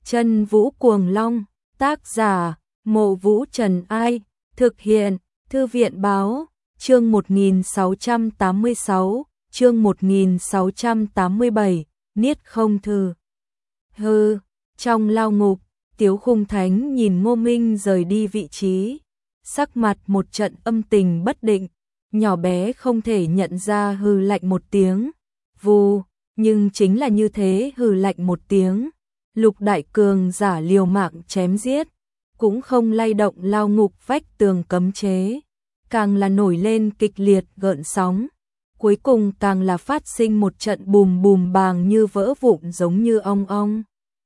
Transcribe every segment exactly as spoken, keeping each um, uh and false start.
Chân Vũ Cuồng Long, tác giả, Mộ Vũ Trần Ai, thực hiện, Thư viện Báo, chương một nghìn sáu trăm tám mươi sáu, chương một nghìn sáu trăm tám mươi bảy, Niết Không Thư. Hừ, trong lao ngục, Tiếu Khung Thánh nhìn Ngô Minh rời đi vị trí, sắc mặt một trận âm tình bất định, nhỏ bé không thể nhận ra hừ lạnh một tiếng, vù, nhưng chính là như thế hừ lạnh một tiếng, lục đại cường giả liều mạng chém giết, cũng không lay động lao ngục vách tường cấm chế, càng là nổi lên kịch liệt gợn sóng, cuối cùng càng là phát sinh một trận bùm bùm bàng như vỡ vụn giống như ong ong.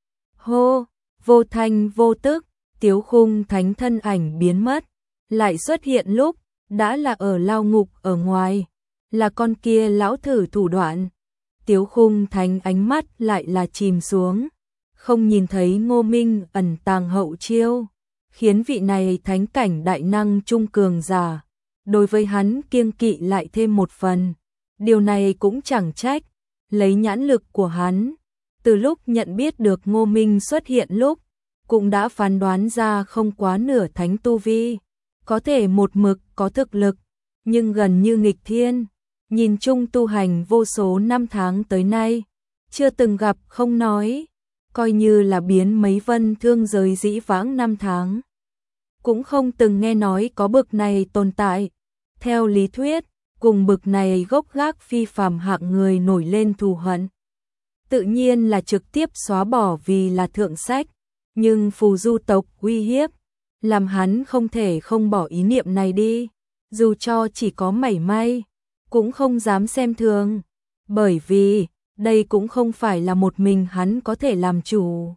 Hô, vô thanh vô tức, Tiếu Khung Thánh thân ảnh biến mất, lại xuất hiện lúc đã là ở lao ngục ở ngoài, là con kia lão thử thủ đoạn. Tiếu Khung Thánh ánh mắt lại là chìm xuống, không nhìn thấy Ngô Minh ẩn tàng hậu chiêu, khiến vị này thánh cảnh đại năng trung cường giả, đối với hắn kiêng kỵ lại thêm một phần. Điều này cũng chẳng trách, lấy nhãn lực của hắn, từ lúc nhận biết được Ngô Minh xuất hiện lúc, cũng đã phán đoán ra không quá nửa thánh tu vi, có thể một mực có thực lực, nhưng gần như nghịch thiên, nhìn chung tu hành vô số năm tháng tới nay, chưa từng gặp không nói, coi như là biến mấy vân thương giới dĩ vãng năm tháng. Cũng không từng nghe nói có bực này tồn tại, theo lý thuyết, cùng bực này gốc gác phi phàm hạng người nổi lên thù hận. Tự nhiên là trực tiếp xóa bỏ vì là thượng sách, nhưng phù du tộc uy hiếp, làm hắn không thể không bỏ ý niệm này đi, dù cho chỉ có mảy may, cũng không dám xem thường, bởi vì đây cũng không phải là một mình hắn có thể làm chủ.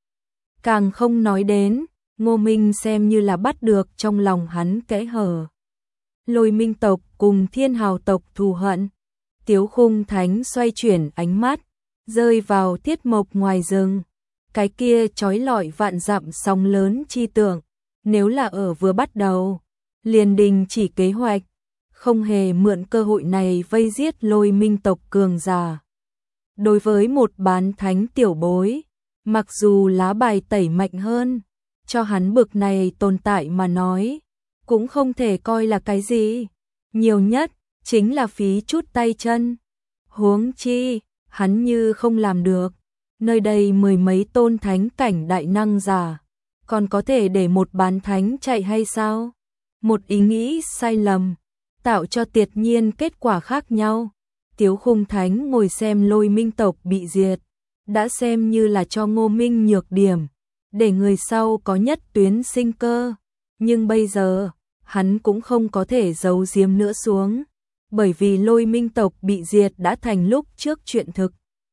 Càng không nói đến, Ngô Minh xem như là bắt được trong lòng hắn kẽ hở. Lôi Minh tộc cùng Thiên Hào tộc thù hận, Tiếu Khung Thánh xoay chuyển ánh mắt, rơi vào Tiết Mộc ngoài rừng, cái kia chói lọi vạn dặm sóng lớn chi tượng, nếu là ở vừa bắt đầu, liền đình chỉ kế hoạch, không hề mượn cơ hội này vây giết Lôi Minh tộc cường giả. Đối với một bán thánh tiểu bối, mặc dù lá bài tẩy mạnh hơn, cho hắn bực này tồn tại mà nói, cũng không thể coi là cái gì, nhiều nhất chính là phí chút tay chân. Huống chi, hắn như không làm được, nơi đây mười mấy tôn thánh cảnh đại năng giả, còn có thể để một bán thánh chạy hay sao? Một ý nghĩ sai lầm, tạo cho tuyệt nhiên kết quả khác nhau. Tiếu Khung Thánh ngồi xem Lôi Minh tộc bị diệt, đã xem như là cho Ngô Minh nhược điểm, để người sau có nhất tuyến sinh cơ, nhưng bây giờ, hắn cũng không có thể giấu giếm nữa xuống, bởi vì Lôi Minh tộc bị diệt đã thành lúc trước chuyện thực.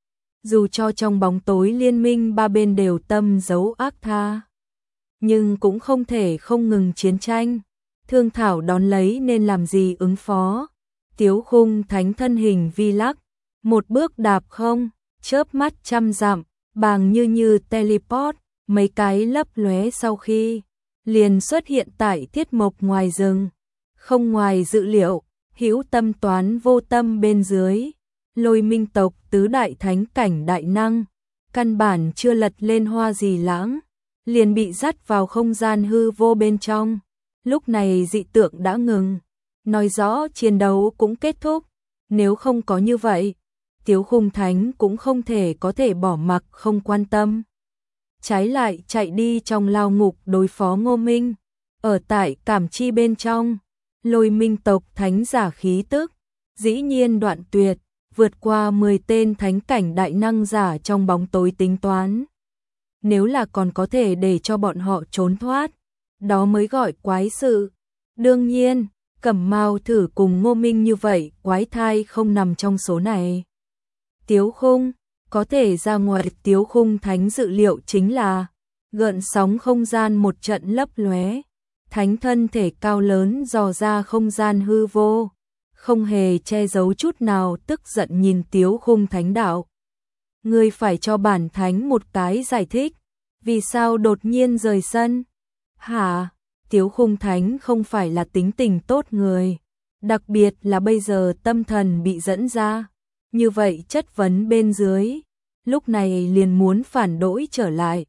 Dù cho trong bóng tối liên minh ba bên đều tâm giấu ác tha, nhưng cũng không thể không ngừng chiến tranh, thương thảo đón lấy nên làm gì ứng phó. Tiếu Khung Thánh thân hình vi lắc, một bước đạp không, chớp mắt trăm dặm, bàng như như teleport, mấy cái lấp lóe sau khi liền xuất hiện tại Tiết Mộc ngoài rừng. Không ngoài dự liệu, hữu tâm toán vô tâm bên dưới, Lôi Minh tộc tứ đại thánh cảnh đại năng, căn bản chưa lật lên hoa gì lãng, liền bị dắt vào không gian hư vô bên trong. Lúc này dị tượng đã ngừng, nói rõ chiến đấu cũng kết thúc, nếu không có như vậy, Tiếu Khung Thánh cũng không thể có thể bỏ mặc không quan tâm. Trái lại chạy đi trong lao ngục đối phó Ngô Minh, ở tại cảm chi bên trong, Lôi Minh tộc thánh giả khí tức, dĩ nhiên đoạn tuyệt, vượt qua mười tên thánh cảnh đại năng giả trong bóng tối tính toán. Nếu là còn có thể để cho bọn họ trốn thoát, đó mới gọi quái sự. Đương nhiên, Cẩm Mao thử cùng Ngô Minh như vậy, quái thai không nằm trong số này. Tiếu Khung, có thể ra ngoài Tiếu Khung Thánh dự liệu chính là gợn sóng không gian một trận lấp lóe, thánh thân thể cao lớn dò ra không gian hư vô, không hề che giấu chút nào, tức giận nhìn Tiếu Khung Thánh đạo. Ngươi phải cho bản thánh một cái giải thích, vì sao đột nhiên rời sân? Hả? Tiếu Khung Thánh không phải là tính tình tốt người, đặc biệt là bây giờ tâm thần bị dẫn ra, như vậy chất vấn bên dưới, lúc này liền muốn phản đối trở lại,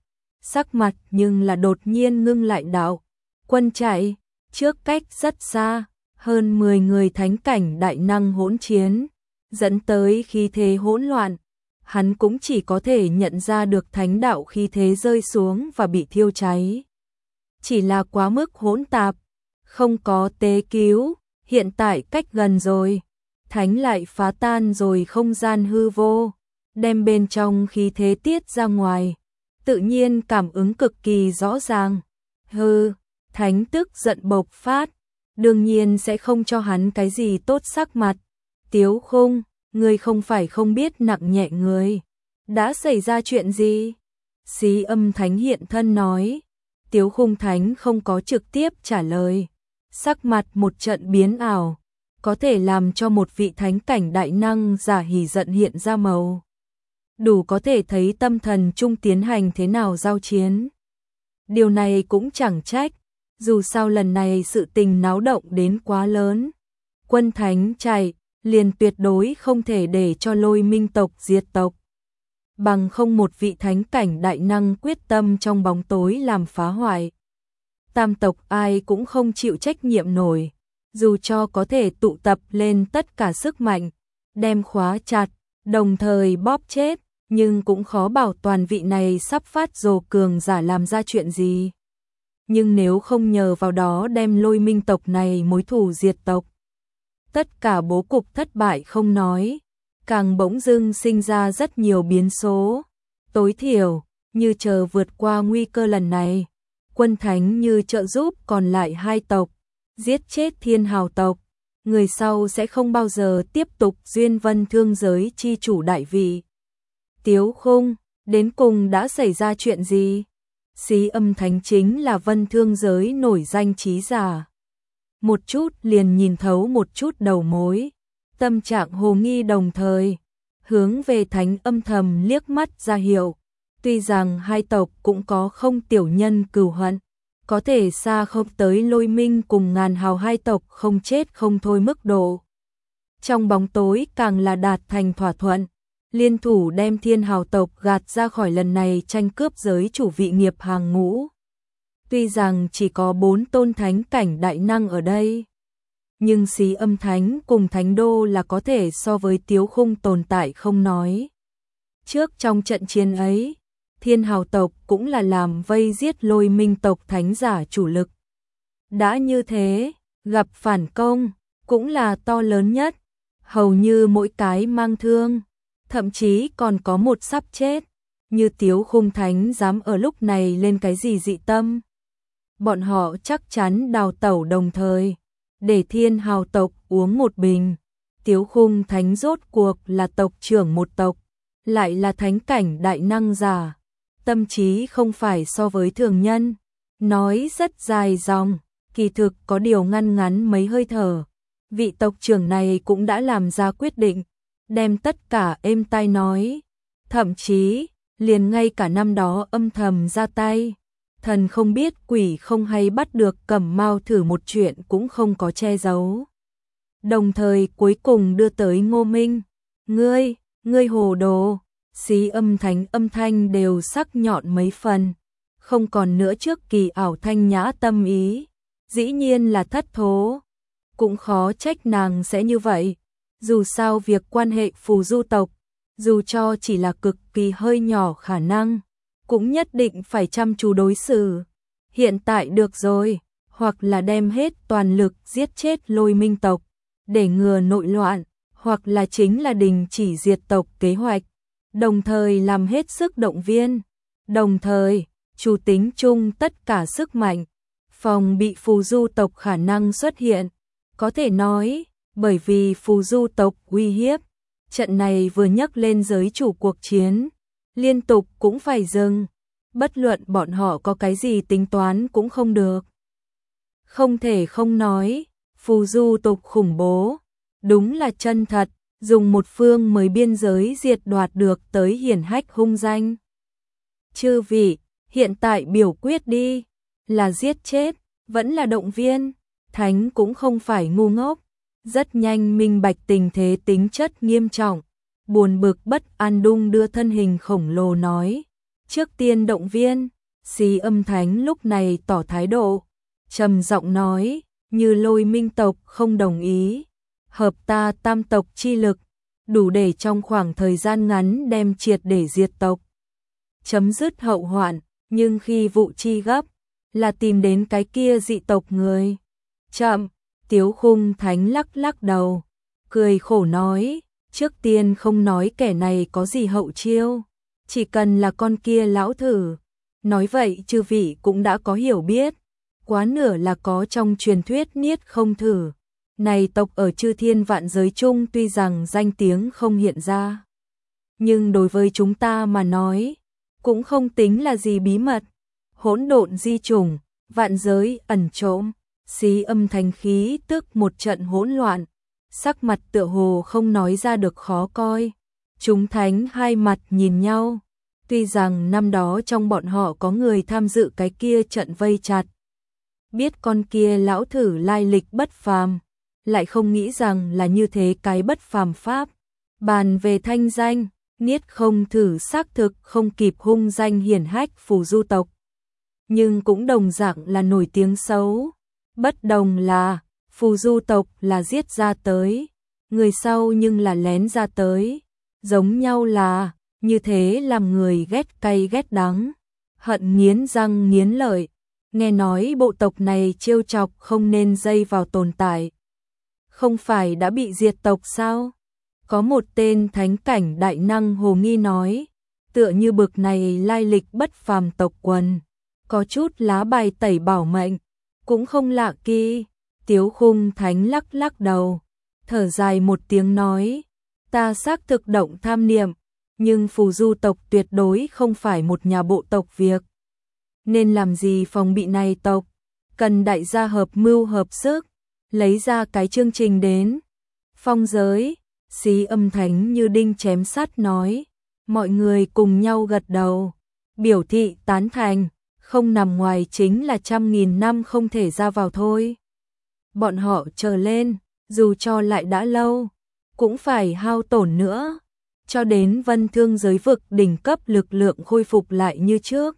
sắc mặt nhưng là đột nhiên ngưng lại đạo. Quân chạy, trước cách rất xa, hơn mười người thánh cảnh đại năng hỗn chiến, dẫn tới khí thế hỗn loạn. Hắn cũng chỉ có thể nhận ra được thánh đạo khí thế rơi xuống và bị thiêu cháy. Chỉ là quá mức hỗn tạp, không có tế cứu, hiện tại cách gần rồi. Thánh lại phá tan rồi không gian hư vô, đem bên trong khí thế tiết ra ngoài. Tự nhiên cảm ứng cực kỳ rõ ràng. Hư, thánh tức giận bộc phát, đương nhiên sẽ không cho hắn cái gì tốt sắc mặt. Tiếu Khung, ngươi không phải không biết nặng nhẹ người. Đã xảy ra chuyện gì? Xí Âm Thánh hiện thân nói. Tiếu Khung Thánh không có trực tiếp trả lời. Sắc mặt một trận biến ảo, có thể làm cho một vị thánh cảnh đại năng giả hỉ giận hiện ra màu. Đủ có thể thấy tâm thần trung tiến hành thế nào giao chiến. Điều này cũng chẳng trách, dù sao lần này sự tình náo động đến quá lớn. Quân thánh chạy, liền tuyệt đối không thể để cho Lôi Minh tộc diệt tộc. Bằng không một vị thánh cảnh đại năng quyết tâm trong bóng tối làm phá hoại. Tam tộc ai cũng không chịu trách nhiệm nổi, dù cho có thể tụ tập lên tất cả sức mạnh, đem khóa chặt, đồng thời bóp chết, nhưng cũng khó bảo toàn vị này sắp phát rồ cường giả làm ra chuyện gì. Nhưng nếu không nhờ vào đó đem Lôi Minh tộc này mối thù diệt tộc, tất cả bố cục thất bại không nói, càng bỗng dưng sinh ra rất nhiều biến số. Tối thiểu, như chờ vượt qua nguy cơ lần này, quân thánh như trợ giúp còn lại hai tộc, giết chết Thiên Hào tộc, người sau sẽ không bao giờ tiếp tục duyên vân thương giới chi chủ đại vị. Tiếu Khung, đến cùng đã xảy ra chuyện gì? Xí Âm Thánh chính là vân thương giới nổi danh trí giả. Một chút liền nhìn thấu một chút đầu mối, tâm trạng hồ nghi đồng thời, hướng về Thánh âm thầm liếc mắt ra hiệu. Tuy rằng hai tộc cũng có không tiểu nhân cừu hận, có thể xa không tới Lôi Minh cùng Ngàn Hào hai tộc không chết không thôi mức độ. Trong bóng tối càng là đạt thành thỏa thuận, liên thủ đem Thiên Hào tộc gạt ra khỏi lần này tranh cướp giới chủ vị nghiệp hàng ngũ. Tuy rằng chỉ có bốn tôn thánh cảnh đại năng ở đây, nhưng Xí Âm Thánh cùng Thánh Đô là có thể so với Tiếu Khung tồn tại không nói. Trước trong trận chiến ấy, Thiên Hào tộc cũng là làm vây giết Lôi Minh tộc thánh giả chủ lực. Đã như thế, gặp phản công, cũng là to lớn nhất, hầu như mỗi cái mang thương, thậm chí còn có một sắp chết, như Tiếu Khung Thánh dám ở lúc này lên cái gì dị tâm. Bọn họ chắc chắn đào tẩu đồng thời, để Thiên Hào tộc uống một bình. Tiếu Khung Thánh rốt cuộc là tộc trưởng một tộc, lại là thánh cảnh đại năng giả. Tâm trí không phải so với thường nhân, nói rất dài dòng, kỳ thực có điều ngăn ngắn mấy hơi thở. Vị tộc trưởng này cũng đã làm ra quyết định, đem tất cả êm tai nói, thậm chí, liền ngay cả năm đó âm thầm ra tay. Thần không biết quỷ không hay bắt được Cẩm Mao thử một chuyện cũng không có che giấu. Đồng thời cuối cùng đưa tới Ngô Minh, ngươi, ngươi hồ đồ. Xí Âm Thánh âm thanh đều sắc nhọn mấy phần, không còn nữa trước kỳ ảo thanh nhã tâm ý, dĩ nhiên là thất thố. Cũng khó trách nàng sẽ như vậy, dù sao việc quan hệ phù du tộc, dù cho chỉ là cực kỳ hơi nhỏ khả năng, cũng nhất định phải chăm chú đối xử. Hiện tại được rồi, hoặc là đem hết toàn lực giết chết Lôi Minh tộc, để ngừa nội loạn, hoặc là chính là đình chỉ diệt tộc kế hoạch. Đồng thời làm hết sức động viên, đồng thời, chủ tính chung tất cả sức mạnh, phòng bị phù du tộc khả năng xuất hiện. Có thể nói, bởi vì phù du tộc uy hiếp, trận này vừa nhắc lên giới chủ cuộc chiến, liên tục cũng phải dừng, bất luận bọn họ có cái gì tính toán cũng không được. Không thể không nói, phù du tộc khủng bố, đúng là chân thật. Dùng một phương mới biên giới diệt đoạt được tới hiển hách hung danh. Chư vị, hiện tại biểu quyết đi, là giết chết, vẫn là động viên. Thánh cũng không phải ngu ngốc, rất nhanh minh bạch tình thế tính chất nghiêm trọng, buồn bực bất an đung đưa thân hình khổng lồ nói, trước tiên động viên, Xí Âm Thánh lúc này tỏ thái độ, trầm giọng nói, như Lôi Minh tộc không đồng ý, hợp ta tam tộc chi lực, đủ để trong khoảng thời gian ngắn đem triệt để diệt tộc, chấm dứt hậu hoạn, nhưng khi vụ chi gấp, là tìm đến cái kia dị tộc người. Chậm, Tiếu Khung Thánh lắc lắc đầu, cười khổ nói, trước tiên không nói kẻ này có gì hậu chiêu, chỉ cần là con kia lão thử. Nói vậy chư vị cũng đã có hiểu biết, quá nửa là có trong truyền thuyết niết không thử. Này tộc ở chư thiên vạn giới chung tuy rằng danh tiếng không hiện ra, nhưng đối với chúng ta mà nói, cũng không tính là gì bí mật. Hỗn độn di chủng, vạn giới ẩn trộm, Xí Âm Thánh khí tức một trận hỗn loạn, sắc mặt tựa hồ không nói ra được khó coi. Chúng thánh hai mặt nhìn nhau, tuy rằng năm đó trong bọn họ có người tham dự cái kia trận vây chặt, biết con kia lão thử lai lịch bất phàm, lại không nghĩ rằng là như thế cái bất phàm pháp. Bàn về thanh danh, niết không thử xác thực không kịp hung danh hiển hách phù du tộc, nhưng cũng đồng dạng là nổi tiếng xấu. Bất đồng là, phù du tộc là giết ra tới, người sau nhưng là lén ra tới. Giống nhau là, như thế làm người ghét cay ghét đắng, hận nghiến răng nghiến lợi. Nghe nói bộ tộc này trêu chọc không nên dây vào tồn tại. Không phải đã bị diệt tộc sao? Có một tên thánh cảnh đại năng hồ nghi nói, tựa như bực này lai lịch bất phàm tộc quần, có chút lá bài tẩy bảo mệnh, cũng không lạ kỳ. Tiếu Khung Thánh lắc lắc đầu, thở dài một tiếng nói, ta xác thực động tham niệm, nhưng phù du tộc tuyệt đối không phải một nhà bộ tộc việc. Nên làm gì phòng bị này tộc, cần đại gia hợp mưu hợp sức, lấy ra cái chương trình đến. Phong giới, Xí Âm Thánh như đinh chém sắt nói, mọi người cùng nhau gật đầu, biểu thị tán thành, không nằm ngoài chính là trăm nghìn năm không thể ra vào thôi. Bọn họ chờ lên, dù cho lại đã lâu, cũng phải hao tổn nữa, cho đến vân thương giới vực đỉnh cấp lực lượng khôi phục lại như trước.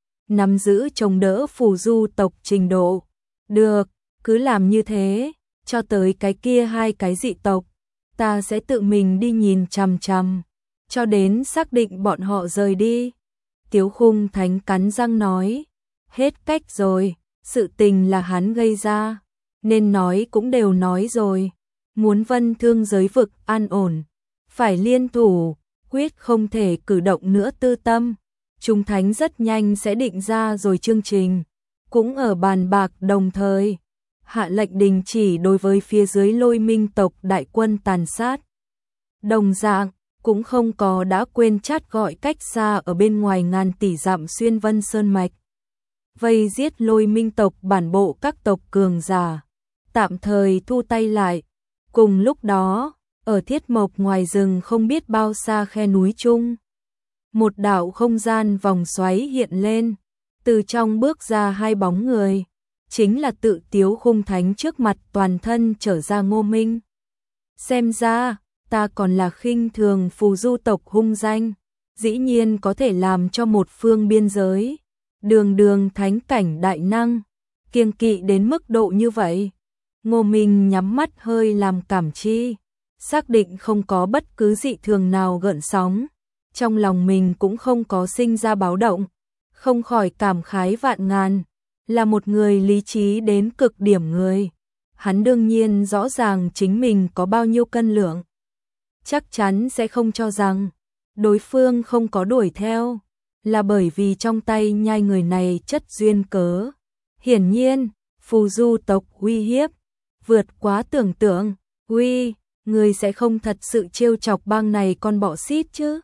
Nắm giữ chống đỡ phù du tộc trình độ. Được, cứ làm như thế, cho tới cái kia hai cái dị tộc, ta sẽ tự mình đi nhìn chằm chằm, cho đến xác định bọn họ rời đi. Tiếu Khung Thánh cắn răng nói, hết cách rồi, sự tình là hắn gây ra, nên nói cũng đều nói rồi, muốn vân thương giới vực an ổn, phải liên thủ, quyết không thể cử động nữa tư tâm. Chúng thánh rất nhanh sẽ định ra rồi chương trình, cũng ở bàn bạc đồng thời, hạ lệnh đình chỉ đối với phía dưới Lôi Minh tộc đại quân tàn sát. Đồng dạng, cũng không có đã quên chát gọi cách xa ở bên ngoài ngàn tỷ dặm xuyên vân sơn mạch. Vây giết Lôi Minh tộc bản bộ các tộc cường giả, tạm thời thu tay lại. Cùng lúc đó, ở Thiết Mộc ngoài rừng không biết bao xa khe núi chung, một đạo không gian vòng xoáy hiện lên, từ trong bước ra hai bóng người, chính là tự Tiếu Khung Thánh trước mặt toàn thân trở ra Ngô Minh. Xem ra, ta còn là khinh thường phù du tộc hung danh, dĩ nhiên có thể làm cho một phương biên giới, đường đường thánh cảnh đại năng, kiêng kỵ đến mức độ như vậy. Ngô Minh nhắm mắt hơi làm cảm chi, xác định không có bất cứ dị thường nào gợn sóng, trong lòng mình cũng không có sinh ra báo động, không khỏi cảm khái vạn ngàn, là một người lý trí đến cực điểm người. Hắn đương nhiên rõ ràng chính mình có bao nhiêu cân lượng, chắc chắn sẽ không cho rằng đối phương không có đuổi theo, là bởi vì trong tay nhai người này chất duyên cớ. Hiển nhiên, phù du tộc uy hiếp vượt quá tưởng tượng. Uy, người sẽ không thật sự trêu chọc bang này con bọ xít chứ?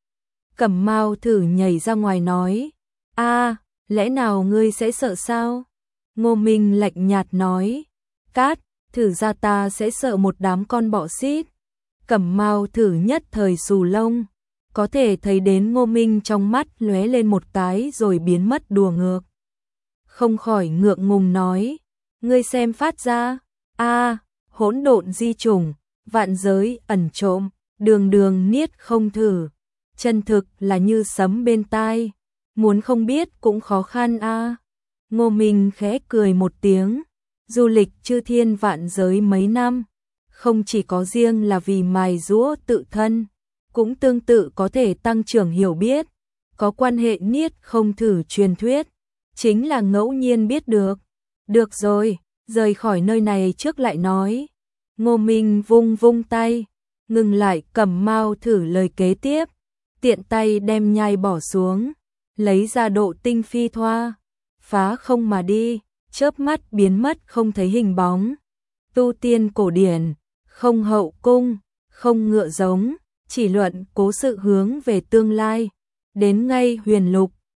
Cẩm Mao thử nhảy ra ngoài nói, a, lẽ nào ngươi sẽ sợ sao? Ngô Minh lạnh nhạt nói, cát, thử ra ta sẽ sợ một đám con bọ xít. Cẩm Mao thử nhất thời xù lông, có thể thấy đến Ngô Minh trong mắt lóe lên một cái rồi biến mất đùa ngược. Không khỏi ngượng ngùng nói, ngươi xem phát ra, a, hỗn độn di chủng, vạn giới ẩn trộm, đường đường niết không thử, chân thực là như sấm bên tai. muốn không biết cũng khó khăn a. Ngô Minh khẽ cười một tiếng, du lịch chư thiên vạn giới mấy năm, không chỉ có riêng là vì mài giũa tự thân, cũng tương tự có thể tăng trưởng hiểu biết, có quan hệ niết không thử truyền thuyết, chính là ngẫu nhiên biết được. Được rồi, rời khỏi nơi này trước lại nói. Ngô Minh vung vung tay, ngừng lại Cẩm Mao thử lời kế tiếp, tiện tay đem nhai bỏ xuống, lấy ra độ tinh phi thoa, phá không mà đi, chớp mắt biến mất không thấy hình bóng. Tu tiên cổ điển, không hậu cung, không ngựa giống, chỉ luận cố sự hướng về tương lai, đến ngay huyền lục,